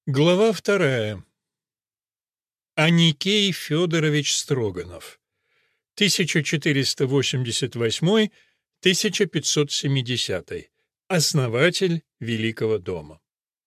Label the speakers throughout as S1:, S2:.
S1: Глава вторая. Аникей Федорович Строганов. 1488-1570. Основатель Великого дома.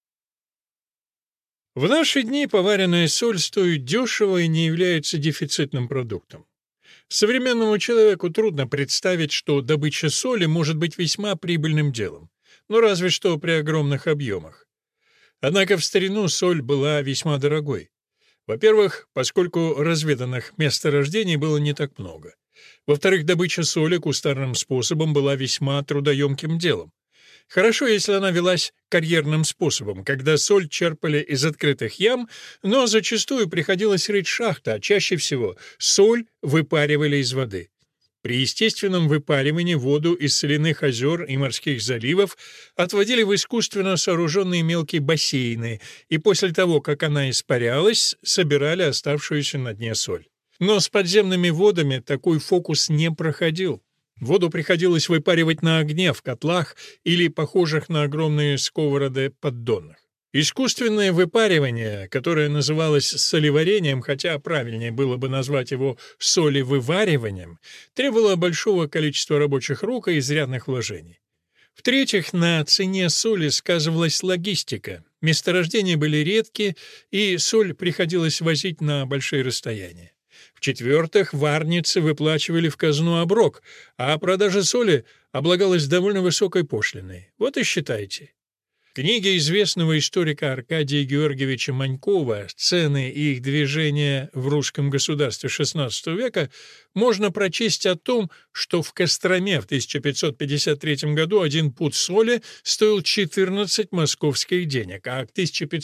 S1: В наши дни поваренная соль стоит дешево и не является дефицитным продуктом. Современному человеку трудно представить, что добыча соли может быть весьма прибыльным делом, но разве что при огромных объемах. Однако в старину соль была весьма дорогой. Во-первых, поскольку разведанных месторождений было не так много. Во-вторых, добыча соли кустарным способом была весьма трудоемким делом. Хорошо, если она велась карьерным способом, когда соль черпали из открытых ям, но зачастую приходилось рыть шахты, а чаще всего соль выпаривали из воды. При естественном выпаривании воду из соляных озер и морских заливов отводили в искусственно сооруженные мелкие бассейны, и после того, как она испарялась, собирали оставшуюся на дне соль. Но с подземными водами такой фокус не проходил. Воду приходилось выпаривать на огне, в котлах или похожих на огромные сковороды поддонах. Искусственное выпаривание, которое называлось солеварением, хотя правильнее было бы назвать его солевывариванием, требовало большого количества рабочих рук и изрядных вложений. В-третьих, на цене соли сказывалась логистика. Месторождения были редки, и соль приходилось возить на большие расстояния. В-четвертых, варницы выплачивали в казну оброк, а продажа соли облагалась довольно высокой пошлиной. Вот и считайте. В книге известного историка Аркадия Георгиевича Манькова «Цены и их движения в русском государстве XVI века» можно прочесть о том, что в Костроме в 1553 году 1 пуд соли стоил 14 московских денег, а к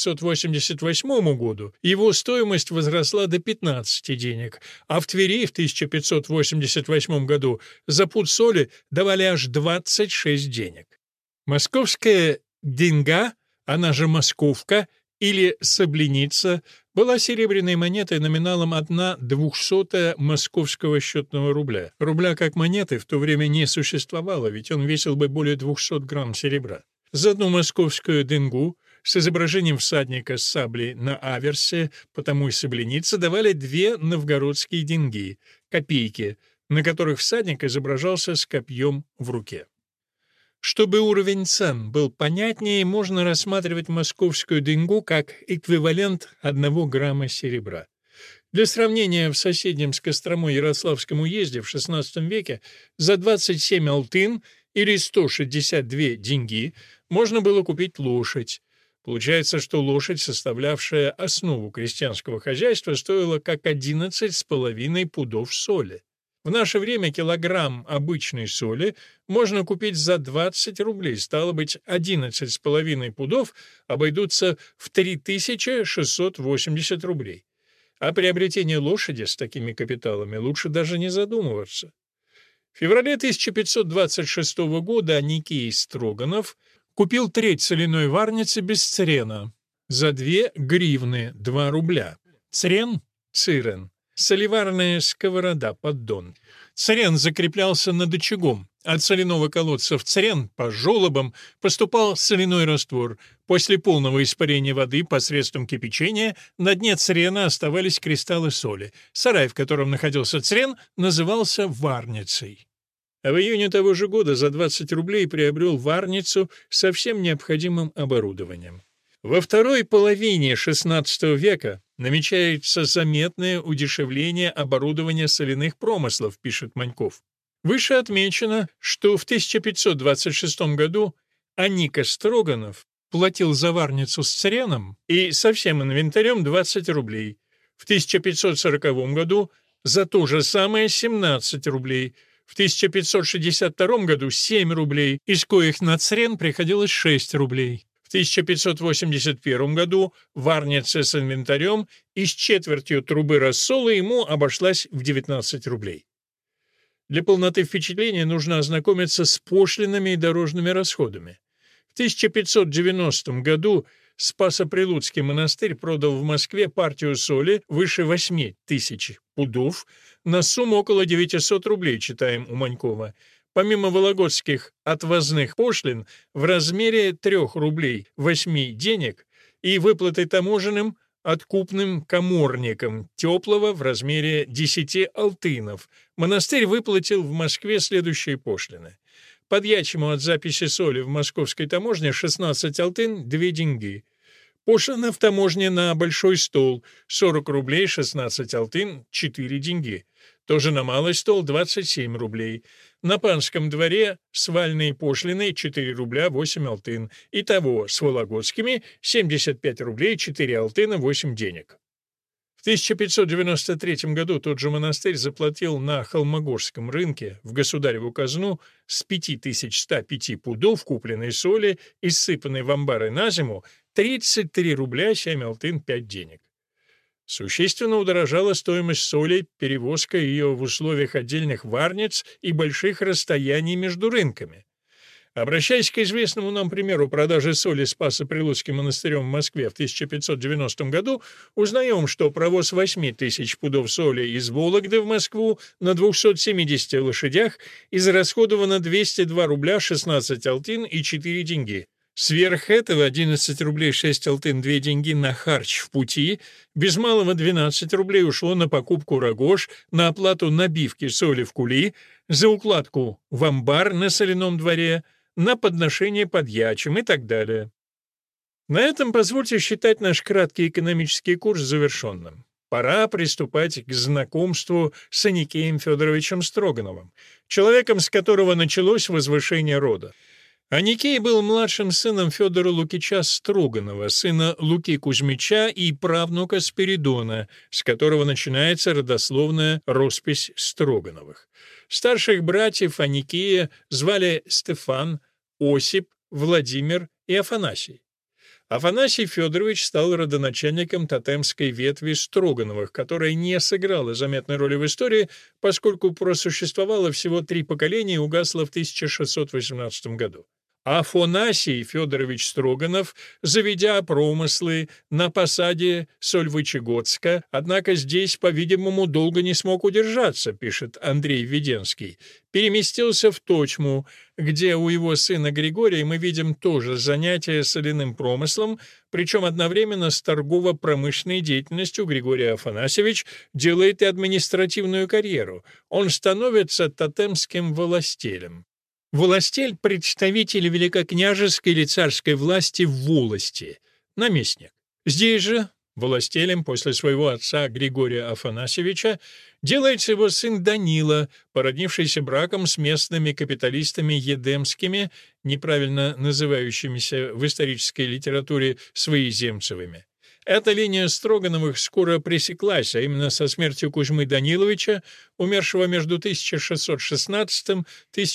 S1: 1588 году его стоимость возросла до 15 денег, а в Твери в 1588 году за пуд соли давали аж 26 денег. Московская деньга, она же московка или сабленица, была серебряной монетой номиналом 1/200 московского счетного рубля. Рубля как монеты в то время не существовало, ведь он весил бы более 200 грамм серебра. За одну московскую денгу с изображением всадника с саблей на аверсе, потому и сабленица, давали 2 новгородские деньги, копейки, на которых всадник изображался с копьем в руке. Чтобы уровень цен был понятнее, можно рассматривать московскую денгу как эквивалент 1 грамма серебра. Для сравнения, в соседнем с Костромой Ярославском уезде в XVI веке за 27 алтын или 162 деньги можно было купить лошадь. Получается, что лошадь, составлявшая основу крестьянского хозяйства, стоила как 11,5 пудов соли. В наше время килограмм обычной соли можно купить за 20 рублей, стало быть, 11,5 пудов обойдутся в 3680 рублей. О приобретении лошади с такими капиталами лучше даже не задумываться. В феврале 1526 года Аникей Строганов купил треть соляной варницы без црена за 2 гривны, 2 рубля. Црен — цирен. Солеварная сковорода, поддон. Црен закреплялся над очагом. От соляного колодца в црен по желобам поступал соляной раствор. После полного испарения воды посредством кипячения на дне црена оставались кристаллы соли. Сарай, в котором находился црен, назывался варницей. А в июне того же года за 20 рублей приобрел варницу со всем необходимым оборудованием. Во второй половине XVI века намечается заметное удешевление оборудования соляных промыслов, пишет Маньков. Выше отмечено, что в 1526 году Аника Строганов платил за варницу с цреном и со всем инвентарем 20 рублей. В 1540 году за то же самое 17 рублей. В 1562 году 7 рублей, из коих на црен приходилось 6 рублей. В 1581 году варница с инвентарем и с четвертью трубы рассола ему обошлась в 19 рублей. Для полноты впечатления нужно ознакомиться с пошлинами и дорожными расходами. В 1590 году Спасо-Прилуцкий монастырь продал в Москве партию соли выше 8 тысяч пудов на сумму около 900 рублей, читаем у Манькова. Помимо вологодских отвозных пошлин, в размере 3 рублей 8 денег и выплатой таможенным откупным каморникам теплого в размере 10 алтынов. Монастырь выплатил в Москве следующие пошлины. Подьячему от записи соли в московской таможне 16 алтын — 2 деньги. Пошлина в таможне на большой стол — 40 рублей 16 алтын — 4 деньги. Тоже на малый стол — 27 рублей. На панском дворе с вальной пошлиной 4 рубля 8 алтын. Итого с вологодскими 75 рублей 4 алтына 8 денег. В 1593 году тот же монастырь заплатил на Холмогорском рынке в государеву казну с 5105 пудов купленной соли, иссыпанной в амбары на зиму, 33 рубля 7 алтын 5 денег. Существенно удорожала стоимость соли, перевозка ее в условиях отдельных варниц и больших расстояний между рынками. Обращаясь к известному нам примеру продажи соли Спасо-Прилуцким монастырем в Москве в 1590 году, узнаем, что провоз 8 тысяч пудов соли из Вологды в Москву на 270 лошадях израсходовано 202 рубля 16 алтын и 4 деньги. Сверх этого 11 рублей 6 алтын 2 деньги на харч в пути, без малого 12 рублей ушло на покупку рогож, на оплату набивки соли в кули, за укладку в амбар на соляном дворе, на подношение подьячим и так далее. На этом позвольте считать наш краткий экономический курс завершенным. Пора приступать к знакомству с Аникеем Федоровичем Строгановым, человеком, с которого началось возвышение рода. Аникей был младшим сыном Федора Лукича Строганова, сына Луки Кузьмича и правнука Спиридона, с которого начинается родословная роспись Строгановых. Старших братьев Аникея звали Стефан, Осип, Владимир и Афанасий. Афанасий Федорович стал родоначальником тотемской ветви Строгановых, которая не сыграла заметной роли в истории, поскольку просуществовала всего 3 поколения и угасла в 1618 году. Афанасий Федорович Строганов, заведя промыслы на посаде Сольвычегодска, однако здесь, по-видимому, долго не смог удержаться, пишет Андрей Введенский, переместился в Тотьму, где у его сына Григория мы видим тоже занятие соляным промыслом, причем одновременно с торгово-промышленной деятельностью Григорий Афанасьевич делает и административную карьеру. Он становится тотемским властелем. Властель — представитель великокняжеской или царской власти в волости, наместник. Здесь же властелем после своего отца Григория Афанасьевича делается его сын Данила, породнившийся браком с местными капиталистами едемскими, неправильно называющимися в исторической литературе своеземцевыми. Эта линия Строгановых скоро пресеклась, а именно со смертью Кузьмы Даниловича, умершего между 1616 и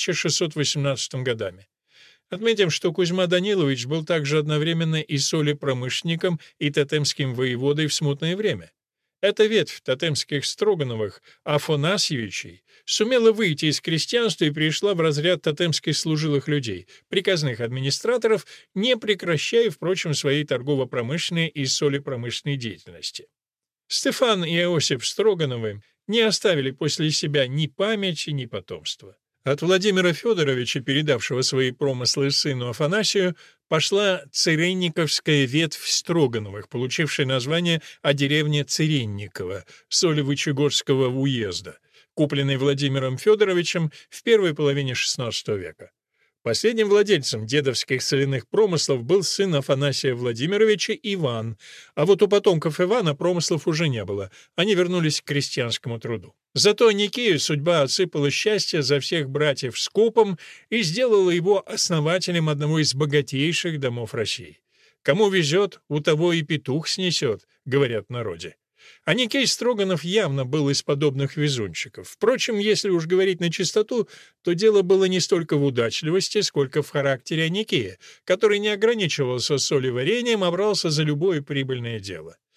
S1: 1618 годами. Отметим, что Кузьма Данилович был также одновременно и солепромышленником, и тотемским воеводой в смутное время. Эта ветвь тотемских Строгановых, Афанасьевичей, сумела выйти из крестьянства и перешла в разряд тотемских служилых людей, приказных администраторов, не прекращая, впрочем, своей торгово-промышленной и солепромышленной деятельности. Стефан и Иосиф Строгановы не оставили после себя ни памяти, ни потомства. От Владимира Федоровича, передавшего свои промыслы сыну Афанасию, пошла циренниковская ветвь Строгановых, получившая название о деревне Циренниково, Солевычегодского уезда, купленной Владимиром Федоровичем в первой половине XVI века. Последним владельцем дедовских соляных промыслов был сын Афанасия Владимировича Иван, а вот у потомков Ивана промыслов уже не было, они вернулись к крестьянскому труду. Зато Аникею судьба отсыпала счастье за всех братьев скопом и сделала его основателем одного из богатейших домов России. «Кому везет, у того и петух снесет», — говорят в народе. Аникей Строганов явно был из подобных везунчиков. Впрочем, если уж говорить на чистоту, то дело было не столько в удачливости, сколько в характере Аникея, который не ограничивался солеварением, а брался за любое прибыльное дело.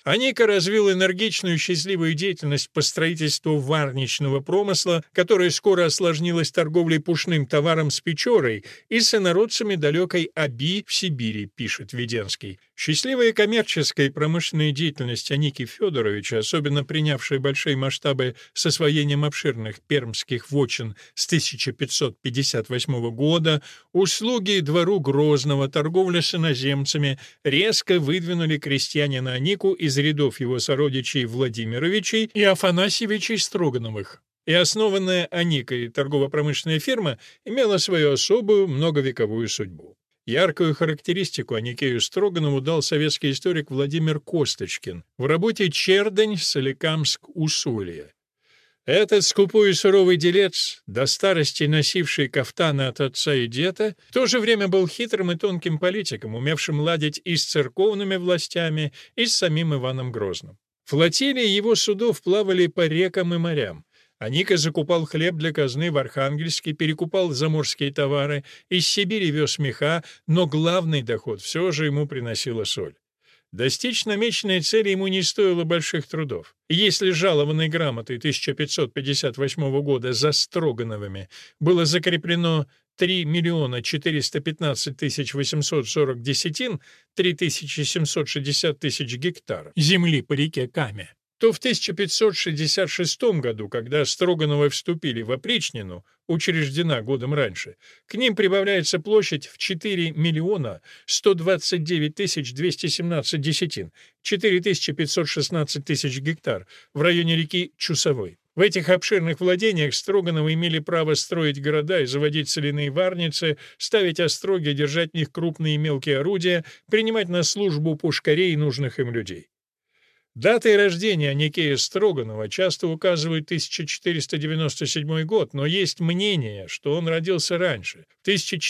S1: Аника развил энергичную и счастливую деятельность по строительству варничного промысла, которая скоро осложнилась торговлей пушным товаром с Печорой и с инородцами далекой Оби в Сибири, пишет Веденский. Счастливая коммерческая и промышленная деятельность Аники Федоровича, особенно принявшая большие масштабы с освоением обширных пермских вотчин с 1558 года, услуги двору Грозного, торговля с иноземцами резко выдвинули крестьянина Анику из рядов его сородичей Владимировичей и Афанасьевичей Строгановых. И основанная Аникой торгово-промышленная фирма имела свою особую многовековую судьбу. Яркую характеристику Аникею Строганову дал советский историк Владимир Косточкин в работе «Чердень, Соликамск, Усолье». Этот скупой и суровый делец, до старости носивший кафтаны от отца и деда, в то же время был хитрым и тонким политиком, умевшим ладить и с церковными властями, и с самим Иваном Грозным. Флотилии его судов плавали по рекам и морям. Аника закупал хлеб для казны в Архангельске, перекупал заморские товары, из Сибири вез меха, но главный доход все же ему приносила соль. Достичь намеченной цели ему не стоило больших трудов. И если жалованной грамотой 1558 года за Строгановыми было закреплено 3 415 840 десятин, 3760 тысяч гектар земли по реке Каме, то в 1566 году, когда Строгановы вступили в опричнину, учреждена годом раньше, к ним прибавляется площадь в 4 129 217 десятин, 4516 тысяч гектар в районе реки Чусовой. В этих обширных владениях Строгановы имели право строить города и заводить соляные варницы, ставить остроги, держать в них крупные и мелкие орудия, принимать на службу пушкарей и нужных им людей. Датой рождения Аникея Строганова часто указывают 1497 год, но есть мнение, что он родился раньше, в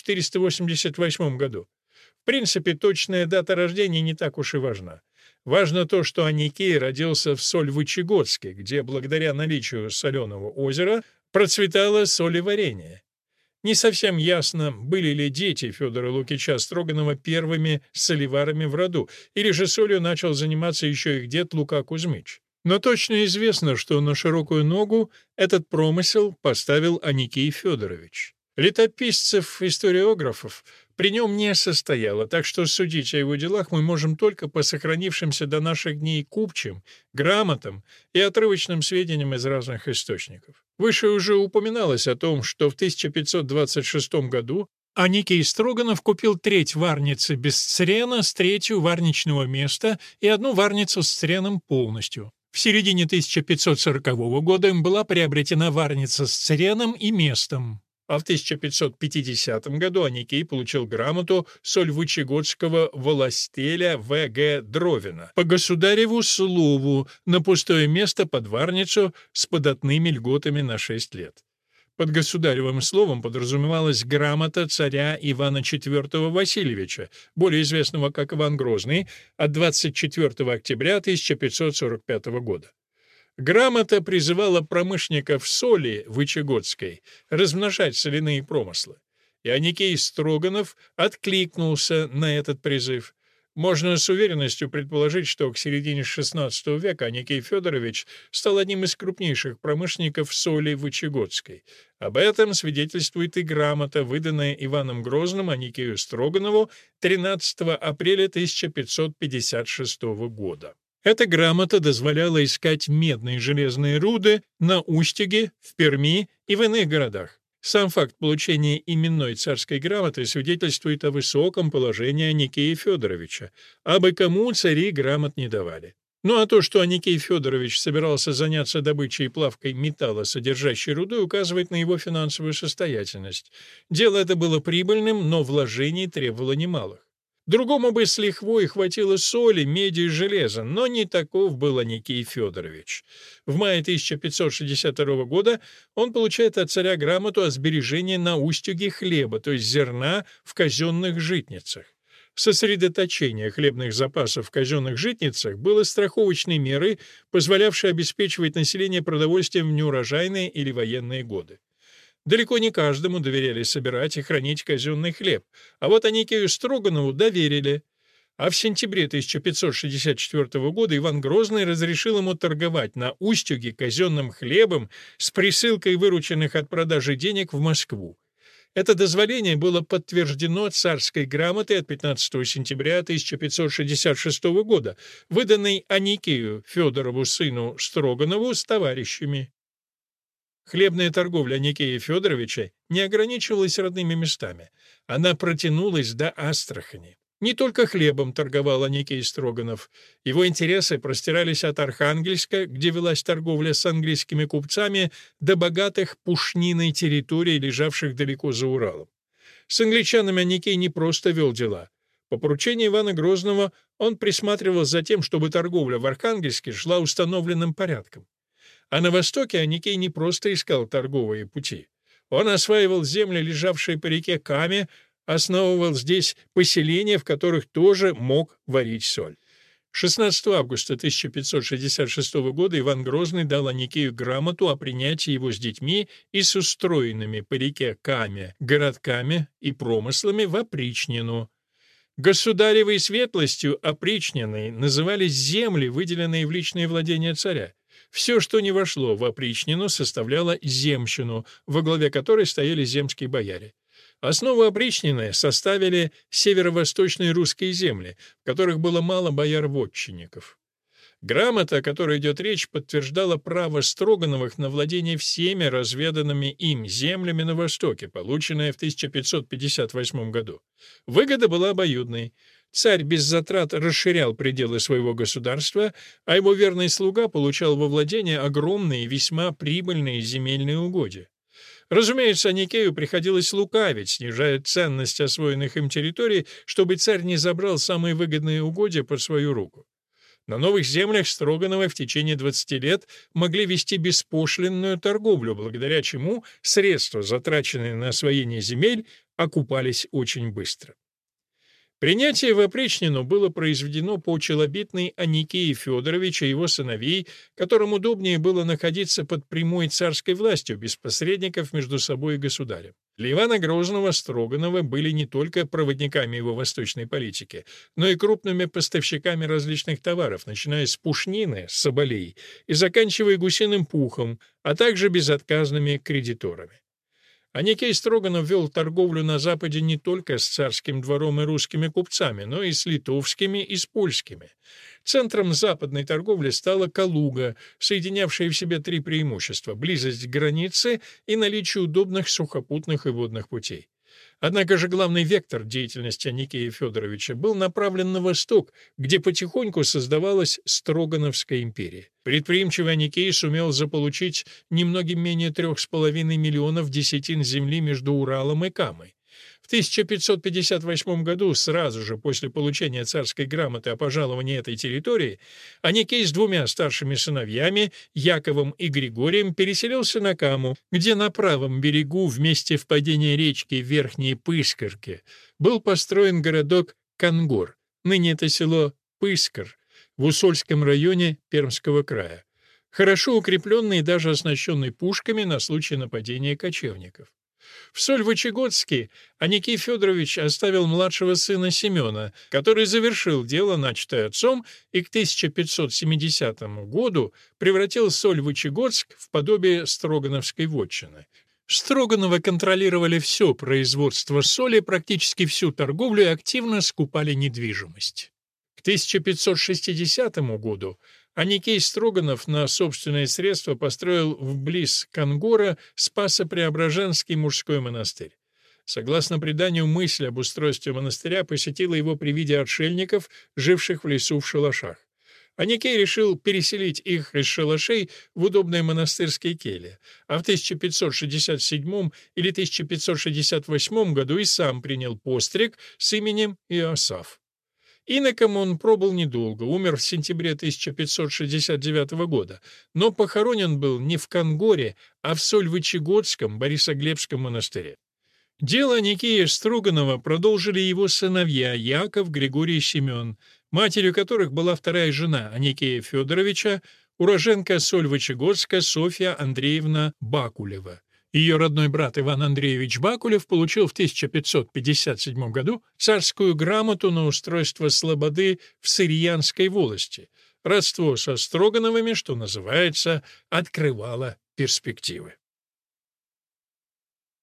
S1: 1488 году. В принципе, точная дата рождения не так уж и важна. Важно то, что Аникей родился в Сольвычегодске, где благодаря наличию соленого озера процветало солеварение. Не совсем ясно, были ли дети Федора Лукича Строганова первыми солеварами в роду, или же солью начал заниматься еще их дед Лука Кузьмич. Но точно известно, что на широкую ногу этот промысел поставил Аникей Федорович. Летописцев-историографов при нем не состояло, так что судить о его делах мы можем только по сохранившимся до наших дней купчим, грамотам и отрывочным сведениям из разных источников. Выше уже упоминалось о том, что в 1526 году Аникей Строганов купил треть варницы без црена с третью варничного места и одну варницу с цреном полностью. В середине 1540 года им была приобретена варница с цреном и местом. А в 1550 году Аникей получил грамоту сольвычегодского волостеля В.Г. Дровина по государеву слову на пустое место под варницу с податными льготами на 6 лет. Под государевым словом подразумевалась грамота царя Ивана IV Васильевича, более известного как Иван Грозный, от 24 октября 1545 года. Грамота призывала промышленников соли Вычегодской размножать соляные промыслы, и Аникей Строганов откликнулся на этот призыв. Можно с уверенностью предположить, что к середине XVI века Аникей Федорович стал одним из крупнейших промышленников соли Вычегодской. Об этом свидетельствует и грамота, выданная Иваном Грозным Аникею Строганову 13 апреля 1556 года. Эта грамота дозволяла искать медные и железные руды на Устюге, в Перми и в иных городах. Сам факт получения именной царской грамоты свидетельствует о высоком положении Аникея Федоровича, абы кому цари грамот не давали. Ну а то, что Аникей Федорович собирался заняться добычей и плавкой металла, содержащей руды, указывает на его финансовую состоятельность. Дело это было прибыльным, но вложений требовало немалых. Другому бы с лихвой хватило соли, меди и железа, но не таков был Аникей Федорович. В мае 1562 года он получает от царя грамоту о сбережении на Устюге хлеба, то есть зерна в казенных житницах. Сосредоточение хлебных запасов в казенных житницах было страховочной мерой, позволявшей обеспечивать население продовольствием в неурожайные или военные годы. Далеко не каждому доверяли собирать и хранить казенный хлеб, а вот Аникею Строганову доверили. А в сентябре 1564 года Иван Грозный разрешил ему торговать на Устюге казенным хлебом с присылкой вырученных от продажи денег в Москву. Это дозволение было подтверждено царской грамотой от 15 сентября 1566 года, выданной Аникею Федорову, сыну Строганову, с товарищами. Хлебная торговля Аникея Федоровича не ограничивалась родными местами. Она протянулась до Астрахани. Не только хлебом торговал Аникей Строганов. Его интересы простирались от Архангельска, где велась торговля с английскими купцами, до богатых пушниной территорий, лежавших далеко за Уралом. С англичанами Аникей не просто вел дела. По поручению Ивана Грозного он присматривал за тем, чтобы торговля в Архангельске шла установленным порядком. А на востоке Аникей не просто искал торговые пути. Он осваивал земли, лежавшие по реке Каме, основывал здесь поселения, в которых тоже мог варить соль. 16 августа 1566 года Иван Грозный дал Аникею грамоту о принятии его с детьми и с устроенными по реке Каме городками и промыслами в опричнину. Государевой светлостью опричниной назывались земли, выделенные в личные владения царя. Все, что не вошло в опричнину, составляло земщину, во главе которой стояли земские бояре. Основу опричнины составили северо-восточные русские земли, в которых было мало бояр-вотчинников. Грамота, о которой идет речь, подтверждала право Строгановых на владение всеми разведанными им землями на Востоке, полученное в 1558 году. Выгода была обоюдной. Царь без затрат расширял пределы своего государства, а его верный слуга получал во владение огромные и весьма прибыльные земельные угодья. Разумеется, Аникею приходилось лукавить, снижая ценность освоенных им территорий, чтобы царь не забрал самые выгодные угодья под свою руку. На новых землях Строгановы в течение 20 лет могли вести беспошлинную торговлю, благодаря чему средства, затраченные на освоение земель, окупались очень быстро. Принятие в опричнину было произведено по челобитной Аникея Федоровича и его сыновей, которым удобнее было находиться под прямой царской властью, без посредников между собой и государем. Для Ивана Грозного Строгановы были не только проводниками его восточной политики, но и крупными поставщиками различных товаров, начиная с пушнины, соболей, и заканчивая гусиным пухом, а также безотказными кредиторами. Аникей Строганов вел торговлю на Западе не только с царским двором и русскими купцами, но и с литовскими и с польскими. Центром западной торговли стала Калуга, соединявшая в себе три преимущества: близость к границе и наличие удобных сухопутных и водных путей. Однако же главный вектор деятельности Аникея Федоровича был направлен на восток, где потихоньку создавалась Строгановская империя. Предприимчивый Аникей сумел заполучить немногим менее 3,5 миллионов десятин земли между Уралом и Камой. В 1558 году, сразу же после получения царской грамоты о пожаловании этой территории, Аникей с двумя старшими сыновьями, Яковом и Григорием, переселился на Каму, где на правом берегу, в месте впадения речки Верхние Пыскарки, был построен городок Кангор, ныне это село Пыскар, в Усольском районе Пермского края, хорошо укрепленный и даже оснащенный пушками на случай нападения кочевников. В Сольвычегодске Аникей Федорович оставил младшего сына Семена, который завершил дело, начатое отцом, и к 1570 году превратил Сольвычегодск в подобие Строгановской вотчины. Строгановы контролировали все производство соли, практически всю торговлю и активно скупали недвижимость. К 1560 году Аникей Строганов на собственные средства построил вблиз Кангора Спасо-Преображенский мужской монастырь. Согласно преданию, мысль об устройстве монастыря посетила его при виде отшельников, живших в лесу в шалашах. Аникей решил переселить их из шалашей в удобные монастырские кельи, а в 1567 или 1568 году и сам принял постриг с именем Иосаф. Иноком он пробыл недолго, умер в сентябре 1569 года, но похоронен был не в Кангоре, а в Сольвычегодском Борисоглебском монастыре. Дело Аникея Строганова продолжили его сыновья Яков, Григорий и Семен, матерью которых была вторая жена Аникея Федоровича, уроженка Сольвычегодска Софья Андреевна Бакулева. Ее родной брат Иван Андреевич Бакулев получил в 1557 году царскую грамоту на устройство слободы в Сырьянской волости. Родство со Строгановыми, что называется, открывало перспективы.